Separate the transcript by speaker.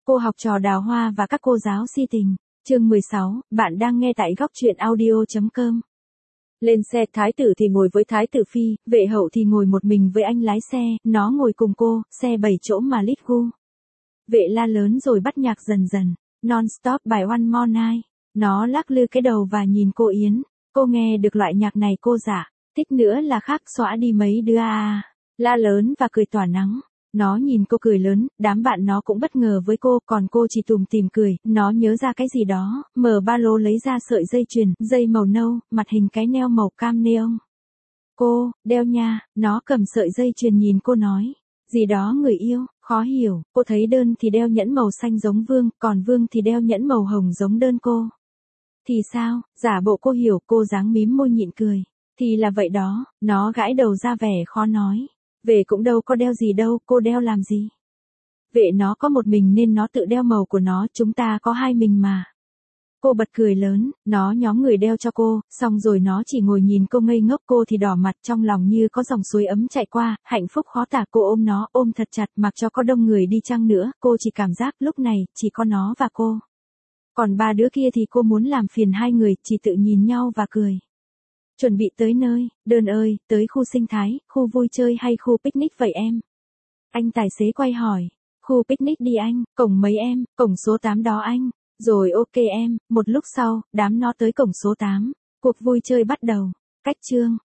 Speaker 1: Cô học trò Đào Hoa và các cô giáo si tình. Chương 16, bạn đang nghe tại góc truyện audio.com. Lên xe, thái tử thì ngồi với thái tử phi, vệ hậu thì ngồi một mình với anh lái xe, nó ngồi cùng cô, xe 7 chỗ mà lít gu. Vệ la lớn rồi bắt nhạc dần dần, non-stop bài One More Night. Nó lắc lư cái đầu và nhìn cô Yến. Cô nghe được loại nhạc này cô dạ, thích nữa là khác xóa đi mấy đứa à. La lớn và cười tỏa nắng. Nó nhìn cô cười lớn, đám bạn nó cũng bất ngờ với cô, còn cô chỉ tủm tỉm cười, nó nhớ ra cái gì đó, mở ba lô lấy ra sợi dây chuyền, dây màu nâu, mặt hình cái neo màu cam neon. Cô, đeo nha, nó cầm sợi dây chuyền nhìn cô nói, gì đó người yêu, khó hiểu, cô thấy Đơn thì đeo nhẫn màu xanh giống Vương, còn Vương thì đeo nhẫn màu hồng giống Đơn cô. Thì sao, giả bộ cô hiểu, cô dáng mím môi nhịn cười, thì là vậy đó, nó gãi đầu ra vẻ khó nói. Vệ cũng đâu có đeo gì đâu, cô đeo làm gì? Vệ nó có một mình nên nó tự đeo màu của nó, chúng ta có hai mình mà. Cô bật cười lớn, nó nhóm người đeo cho cô, xong rồi nó chỉ ngồi nhìn cô ngây ngốc, cô thì đỏ mặt, trong lòng như có dòng suối ấm chạy qua, hạnh phúc khó tả. Cô ôm nó, ôm thật chặt, mặc cho có đông người đi chăng nữa, cô chỉ cảm giác lúc này, chỉ có nó và cô. Còn ba đứa kia thì cô muốn làm phiền hai người, chỉ tự nhìn nhau và cười. Chuẩn bị tới nơi, Đơn ơi, tới khu sinh thái, khu vui chơi hay khu picnic vậy em? Anh tài xế quay hỏi. Khu picnic đi anh, cổng mấy em, cổng số 8 đó anh. Rồi ok em, một lúc sau, đám nó tới cổng số 8. Cuộc vui chơi bắt đầu. Cách chương.